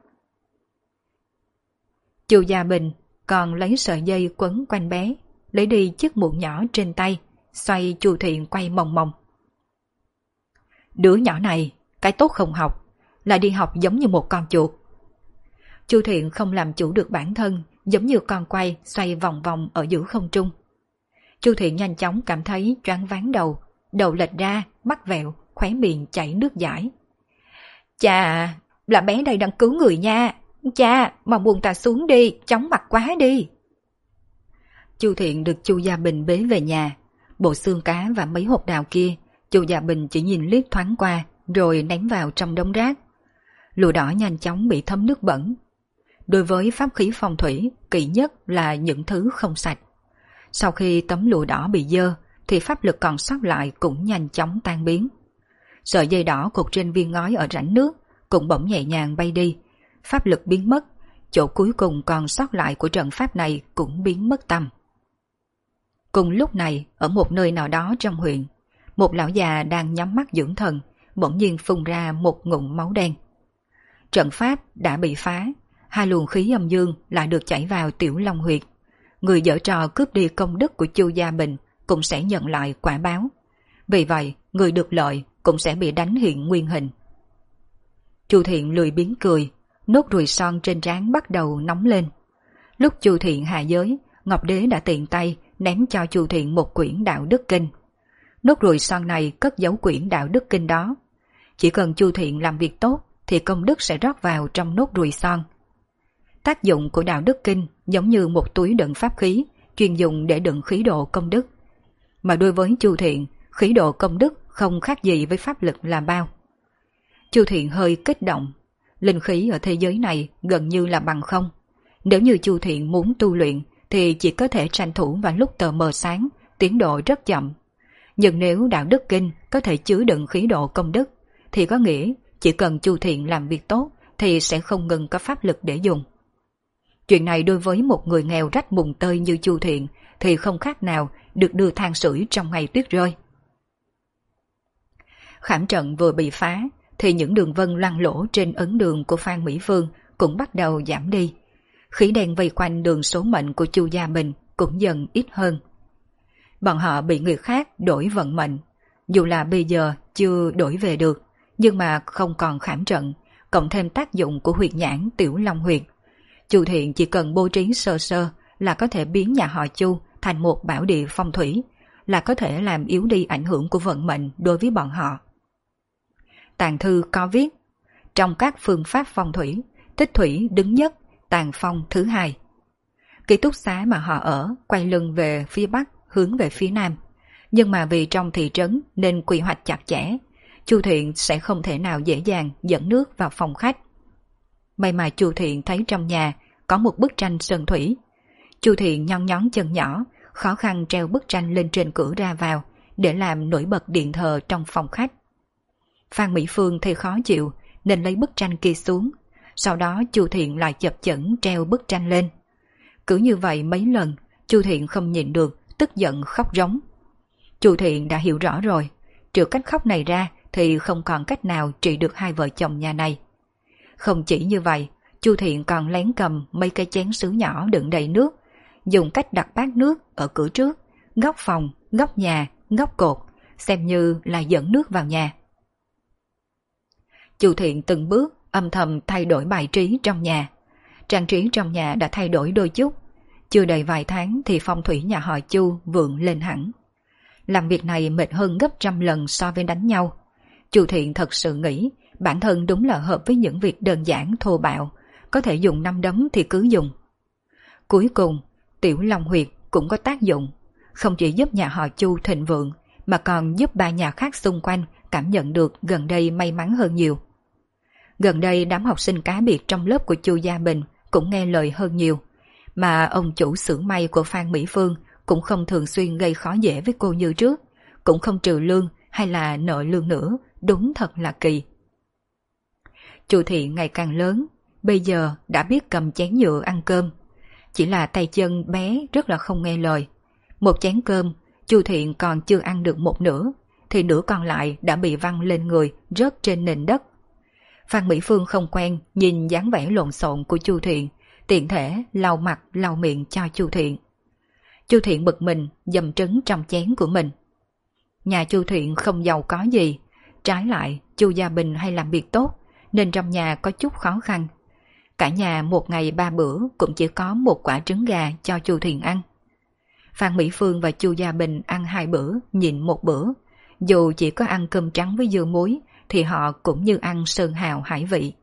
Chu Gia Bình còn lấy sợi dây quấn quanh bé, lấy đi chiếc muỗng nhỏ trên tay, xoay Chu Thiện quay mòng mòng. Đứa nhỏ này, cái tốt không học, lại đi học giống như một con chuột. Chu Thiện không làm chủ được bản thân, giống như con quay xoay vòng vòng ở giữa không trung. Chu Thiện nhanh chóng cảm thấy choáng váng đầu lệch ra, mắt vẹo, khóe miệng chảy nước dãi. Chà, là bé đây đang cứu người nha. Cha, mà buông ta xuống đi, chóng mặt quá đi. Chu Thiện được Chu Gia Bình bế về nhà. Bộ xương cá và mấy hột đào kia, Chu Gia Bình chỉ nhìn liếc thoáng qua, rồi ném vào trong đống rác. Lụa đỏ nhanh chóng bị thấm nước bẩn. Đối với pháp khí phong thủy, kỵ nhất là những thứ không sạch. Sau khi tấm lụa đỏ bị dơ, thì pháp lực còn sót lại cũng nhanh chóng tan biến. Sợi dây đỏ cột trên viên ngói ở rãnh nước cũng bỗng nhẹ nhàng bay đi, pháp lực biến mất, chỗ cuối cùng còn sót lại của trận pháp này cũng biến mất tăm. Cùng lúc này, ở một nơi nào đó trong huyện, một lão già đang nhắm mắt dưỡng thần, bỗng nhiên phun ra một ngụm máu đen. Trận pháp đã bị phá, hai luồng khí âm dương lại được chảy vào Tiểu Long Huyệt. Người giở trò cướp đi công đức của Chu Gia Bình cũng sẽ nhận lại quả báo. Vì vậy, người được lợi cũng sẽ bị đánh hiện nguyên hình. Chu Thiện lười biếng cười, nốt ruồi son trên trán bắt đầu nóng lên. Lúc Chu Thiện hạ giới, Ngọc Đế đã tiện tay ném cho Chu Thiện một quyển đạo đức kinh. Nốt ruồi son này cất giấu quyển đạo đức kinh đó. Chỉ cần Chu Thiện làm việc tốt thì công đức sẽ rót vào trong nốt ruồi son. Tác dụng của đạo đức kinh giống như một túi đựng pháp khí, chuyên dùng để đựng khí độ công đức. Mà đối với Chu Thiện, khí độ công đức không khác gì với pháp lực là bao. Chu Thiện hơi kích động. Linh khí ở thế giới này gần như là bằng không. Nếu như Chu Thiện muốn tu luyện thì chỉ có thể tranh thủ vào lúc tờ mờ sáng, tiến độ rất chậm. Nhưng nếu đạo đức kinh có thể chứa đựng khí độ công đức, thì có nghĩa chỉ cần Chu Thiện làm việc tốt thì sẽ không ngừng có pháp lực để dùng. Chuyện này đối với một người nghèo rách mùng tơi như Chu Thiện thì không khác nào được đưa than sưởi trong ngày tuyết rơi. Khảm trận vừa bị phá thì những đường vân loang lỗ trên ấn đường của Phan Mỹ Phương cũng bắt đầu giảm đi. Khí đen vây quanh đường số mệnh của Chu Gia Bình cũng dần ít hơn. Bọn họ bị người khác đổi vận mệnh, dù là bây giờ chưa đổi về được, nhưng mà không còn khảm trận, cộng thêm tác dụng của huyệt nhãn Tiểu Long Huyệt. Chu Thiện chỉ cần bố trí sơ sơ là có thể biến nhà họ Chu thành một bảo địa phong thủy, là có thể làm yếu đi ảnh hưởng của vận mệnh đối với bọn họ. Tàn thư có viết, trong các phương pháp phong thủy, tích thủy đứng nhất, tàn phong thứ hai. Ký túc xá mà họ ở quay lưng về phía bắc, hướng về phía nam. Nhưng mà vì trong thị trấn nên quy hoạch chặt chẽ, Chu Thiện sẽ không thể nào dễ dàng dẫn nước vào phòng khách. May mà Chu Thiện thấy trong nhà có một bức tranh sơn thủy. Chu Thiện nhón nhón chân nhỏ, khó khăn treo bức tranh lên trên cửa ra vào để làm nổi bật điện thờ trong phòng khách. Phan Mỹ Phương thì khó chịu nên lấy bức tranh kia xuống. Sau đó Chu Thiện lại chập chững treo bức tranh lên. Cứ như vậy mấy lần, Chu Thiện không nhịn được, tức giận khóc rống. Chu Thiện đã hiểu rõ rồi, trừ cách khóc này ra thì không còn cách nào trị được hai vợ chồng nhà này. Không chỉ như vậy, Chu Thiện còn lén cầm mấy cái chén sứ nhỏ đựng đầy nước, dùng cách đặt bát nước ở cửa trước, góc phòng, góc nhà, góc cột, xem như là dẫn nước vào nhà. Chu Thiện từng bước âm thầm thay đổi bài trí trong nhà. Trang trí trong nhà đã thay đổi đôi chút. Chưa đầy vài tháng thì phong thủy nhà họ Chu vượng lên hẳn. Làm việc này mệt hơn gấp trăm lần so với đánh nhau. Chu Thiện thật sự nghĩ bản thân đúng là hợp với những việc đơn giản thô bạo, có thể dùng năm đấm thì cứ dùng. Cuối cùng, Tiểu Long Huyệt cũng có tác dụng, không chỉ giúp nhà họ Chu thịnh vượng, mà còn giúp ba nhà khác xung quanh cảm nhận được gần đây may mắn hơn nhiều. Gần đây đám học sinh cá biệt trong lớp của Chu Gia Bình cũng nghe lời hơn nhiều, mà ông chủ xưởng may của Phan Mỹ Phương cũng không thường xuyên gây khó dễ với cô như trước, cũng không trừ lương hay là nợ lương nữa, đúng thật là kỳ. Chu Thiện ngày càng lớn, bây giờ đã biết cầm chén nhựa ăn cơm, chỉ là tay chân bé rất là không nghe lời. Một chén cơm, Chu Thiện còn chưa ăn được một nửa, thì nửa còn lại đã bị văng lên người, rớt trên nền đất. Phan Mỹ Phương không quen nhìn dáng vẻ lộn xộn của Chu Thiện, tiện thể lau mặt lau miệng cho Chu Thiện. Chu Thiện bực mình dầm trứng trong chén của mình. Nhà Chu Thiện không giàu có gì, trái lại Chu Gia Bình hay làm việc tốt nên trong nhà có chút khó khăn. Cả nhà một ngày 3 bữa cũng chỉ có một quả trứng gà cho Chu Thiện ăn. Phan Mỹ Phương và Chu Gia Bình ăn 2 bữa, nhịn 1 bữa. Dù chỉ có ăn cơm trắng với dưa muối thì họ cũng như ăn sơn hào hải vị.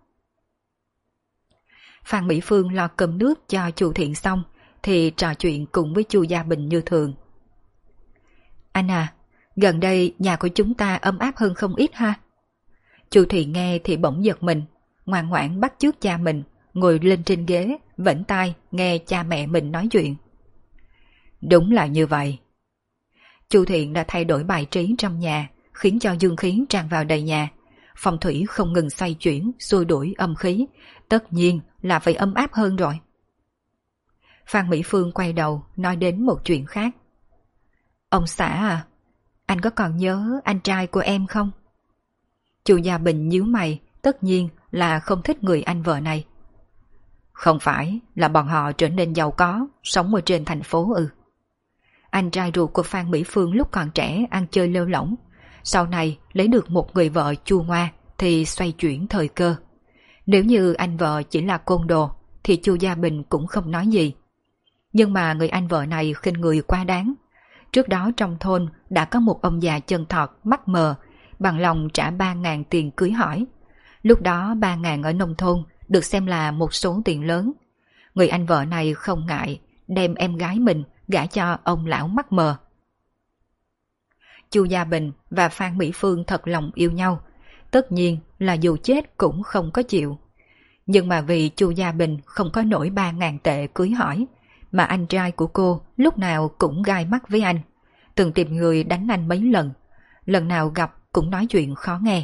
Phan Mỹ Phương lo cơm nước cho Chu Thiện xong thì trò chuyện cùng với Chu Gia Bình như thường. Anh à, gần đây nhà của chúng ta ấm áp hơn không ít ha. Chu Thiện nghe thì bỗng giật mình, ngoan ngoãn bắt chước cha mình, ngồi lên trên ghế, vểnh tai nghe cha mẹ mình nói chuyện. Đúng là như vậy. Chu Thiện đã thay đổi bài trí trong nhà, khiến cho dương khí tràn vào đầy nhà. Phong thủy không ngừng xoay chuyển, xua đuổi âm khí, tất nhiên là phải ấm áp hơn rồi. Phan Mỹ Phương quay đầu nói đến một chuyện khác. Ông xã à, anh có còn nhớ anh trai của em không? Chu Gia Bình nhíu mày, tất nhiên là không thích người anh vợ này. Không phải là bọn họ trở nên giàu có, sống ở trên thành phố ư? Anh trai ruột của Phan Mỹ Phương lúc còn trẻ ăn chơi lêu lỏng, sau này lấy được một người vợ chua ngoa thì xoay chuyển thời cơ. Nếu như anh vợ chỉ là côn đồ thì Chu Gia Bình cũng không nói gì. Nhưng mà người anh vợ này khinh người quá đáng. Trước đó trong thôn đã có một ông già chân thọt mắt mờ bằng lòng trả 3.000 tiền cưới hỏi. Lúc đó 3.000 ở nông thôn được xem là một số tiền lớn. Người anh vợ này không ngại đem em gái mình gả cho ông lão mắt mờ. Chu Gia Bình và Phan Mỹ Phương thật lòng yêu nhau, tất nhiên là dù chết cũng không có chịu. Nhưng mà vì Chu Gia Bình không có nổi 3.000 tệ cưới hỏi, mà anh trai của cô lúc nào cũng gai mắt với anh, từng tìm người đánh anh mấy lần, lần nào gặp cũng nói chuyện khó nghe.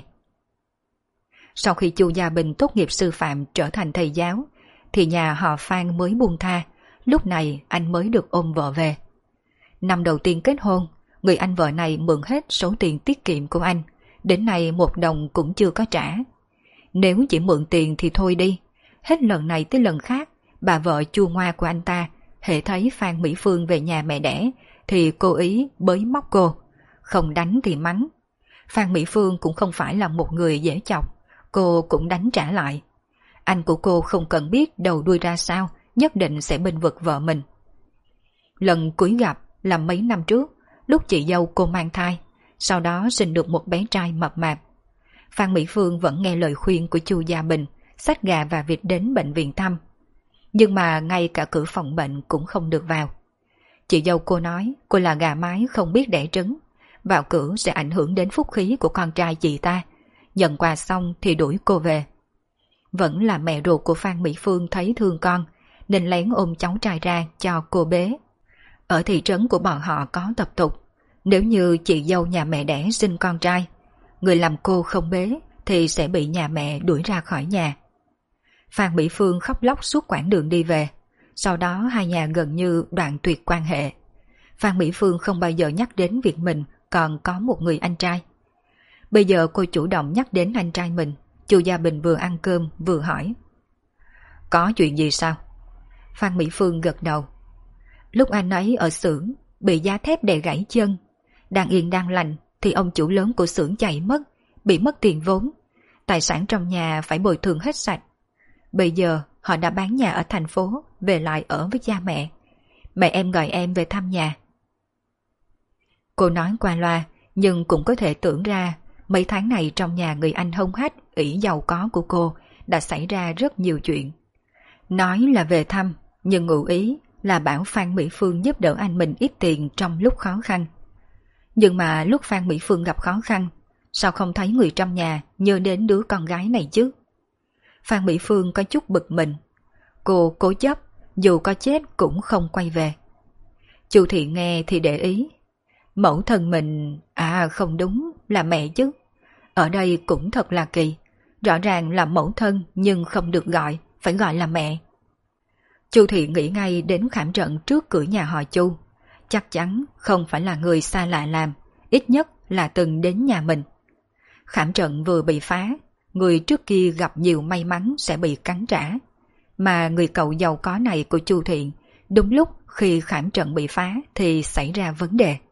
Sau khi Chu Gia Bình tốt nghiệp sư phạm trở thành thầy giáo, thì nhà họ Phan mới buông tha, lúc này anh mới được ôm vợ về. Năm đầu tiên kết hôn, người anh vợ này mượn hết số tiền tiết kiệm của anh, đến nay 1 đồng cũng chưa có trả. Nếu chỉ mượn tiền thì thôi đi, hết lần này tới lần khác, bà vợ chua ngoa của anh ta, hễ thấy Phan Mỹ Phương về nhà mẹ đẻ, thì cố ý bới móc cô, không đánh thì mắng. Phan Mỹ Phương cũng không phải là một người dễ chọc, cô cũng đánh trả lại. Anh của cô không cần biết đầu đuôi ra sao, nhất định sẽ bênh vực vợ mình. Lần cuối gặp là mấy năm trước, lúc chị dâu cô mang thai, sau đó sinh được một bé trai mập mạp. Phan Mỹ Phương vẫn nghe lời khuyên của Chu Gia Bình, xách gà và vịt đến bệnh viện thăm. Nhưng mà ngay cả cửa phòng bệnh cũng không được vào. Chị dâu cô nói cô là gà mái không biết đẻ trứng, vào cửa sẽ ảnh hưởng đến phúc khí của con trai chị ta. Nhận quà xong thì đuổi cô về. Vẫn là mẹ ruột của Phan Mỹ Phương thấy thương con, nên lén ôm cháu trai ra cho cô bế. Ở thị trấn của bọn họ có tập tục, nếu như chị dâu nhà mẹ đẻ sinh con trai, người làm cô không bế thì sẽ bị nhà mẹ đuổi ra khỏi nhà. Phan Mỹ Phương khóc lóc suốt quãng đường đi về, sau đó hai nhà gần như đoạn tuyệt quan hệ. Phan Mỹ Phương không bao giờ nhắc đến việc mình còn có một người anh trai. Bây giờ cô chủ động nhắc đến anh trai mình. Chu Gia Bình vừa ăn cơm vừa hỏi. Có chuyện gì sao? Phan Mỹ Phương gật đầu. Lúc anh ấy ở xưởng bị giá thép đè gãy chân, đang yên đang lành thì ông chủ lớn của xưởng chạy mất, bị mất tiền vốn, tài sản trong nhà phải bồi thường hết sạch. Bây giờ họ đã bán nhà ở thành phố, về lại ở với cha mẹ. Mẹ em gọi em về thăm nhà. Cô nói qua loa, nhưng cũng có thể tưởng ra mấy tháng này trong nhà người anh hông hách, ỷ giàu có của cô đã xảy ra rất nhiều chuyện. Nói là về thăm, nhưng ngụ ý là bảo Phan Mỹ Phương giúp đỡ anh mình ít tiền trong lúc khó khăn. Nhưng mà lúc Phan Mỹ Phương gặp khó khăn, sao không thấy người trong nhà nhớ đến đứa con gái này chứ? Phan Mỹ Phương có chút bực mình. Cô cố chấp, dù có chết cũng không quay về. Chu Thị nghe thì để ý. Mẫu thân mình, không đúng, là mẹ chứ. Ở đây cũng thật là kỳ. Rõ ràng là mẫu thân nhưng không được gọi, phải gọi là mẹ. Chu Thị nghĩ ngay đến khảm trận trước cửa nhà họ Chu. Chắc chắn không phải là người xa lạ làm, ít nhất là từng đến nhà mình. Khảm trận vừa bị phá, người trước kia gặp nhiều may mắn sẽ bị cắn trả. Mà người cậu giàu có này của Chu Thiện, đúng lúc khi khảm trận bị phá thì xảy ra vấn đề.